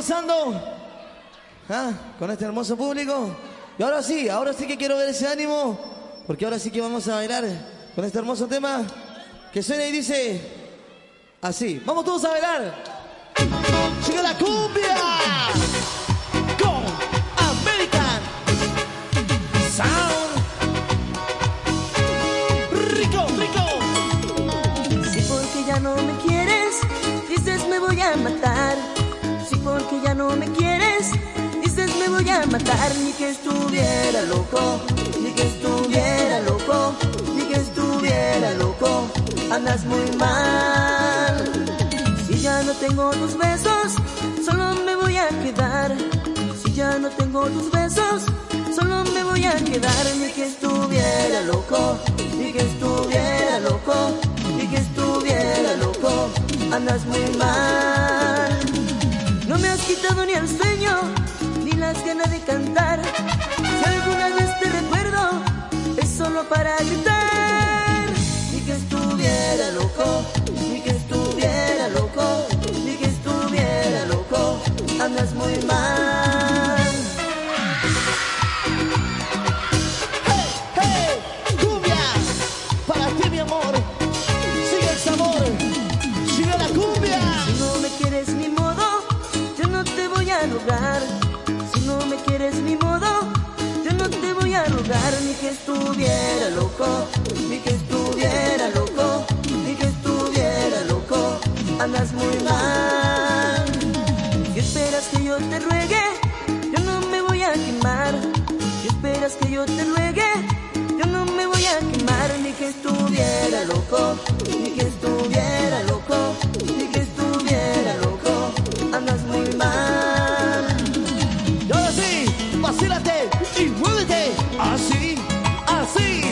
gozando con este hermoso público. Y ahora sí que quiero ver ese ánimo, porque ahora sí que vamos a bailar con este hermoso tema que suena y dice así. Vamos todos a bailar. Llega la cumbia con American Sound. Rico, rico. Si porque ya no me quieres, dices me voy a matar. Si porque ya no me quieres, dices me voy a matar. Ni que estuviera loco, ni que estuviera loco, ni que estuviera loco. Andas muy mal. Si ya no tengo tus besos, solo me voy a quedar. Si ya no tengo tus besos, solo me voy a quedar. Ni que estuviera loco, ni que estuviera loco, ni que estuviera loco. Andas muy mal. No me has quitado ni el sueño, ni las ganas de cantar. Si alguna vez te recuerdo, es solo para gritar. Ni que estuviera loco, ni que estuviera loco, ni que estuviera loco. Andas muy mal. Hey, hey, cumbia, para ti mi amor. Sigue el sabor, sigue la cumbia. Si no me quieres ni modo, yo no te voy a rogar. Si no me quieres ni modo, yo no te voy a rogar. Ni que estuviera loco, ni que estuviera loco, ni que estuviera loco. Andas muy mal. Si esperas que yo te ruegue, yo no me voy a quemar. Si esperas que yo te ruegue, yo no me voy a quemar. Ni que estuviera loco, ni que estuviera loco, ni que estuviera loco. Andas muy mal. Y ahora sí, vacílate y muévete. Así, así.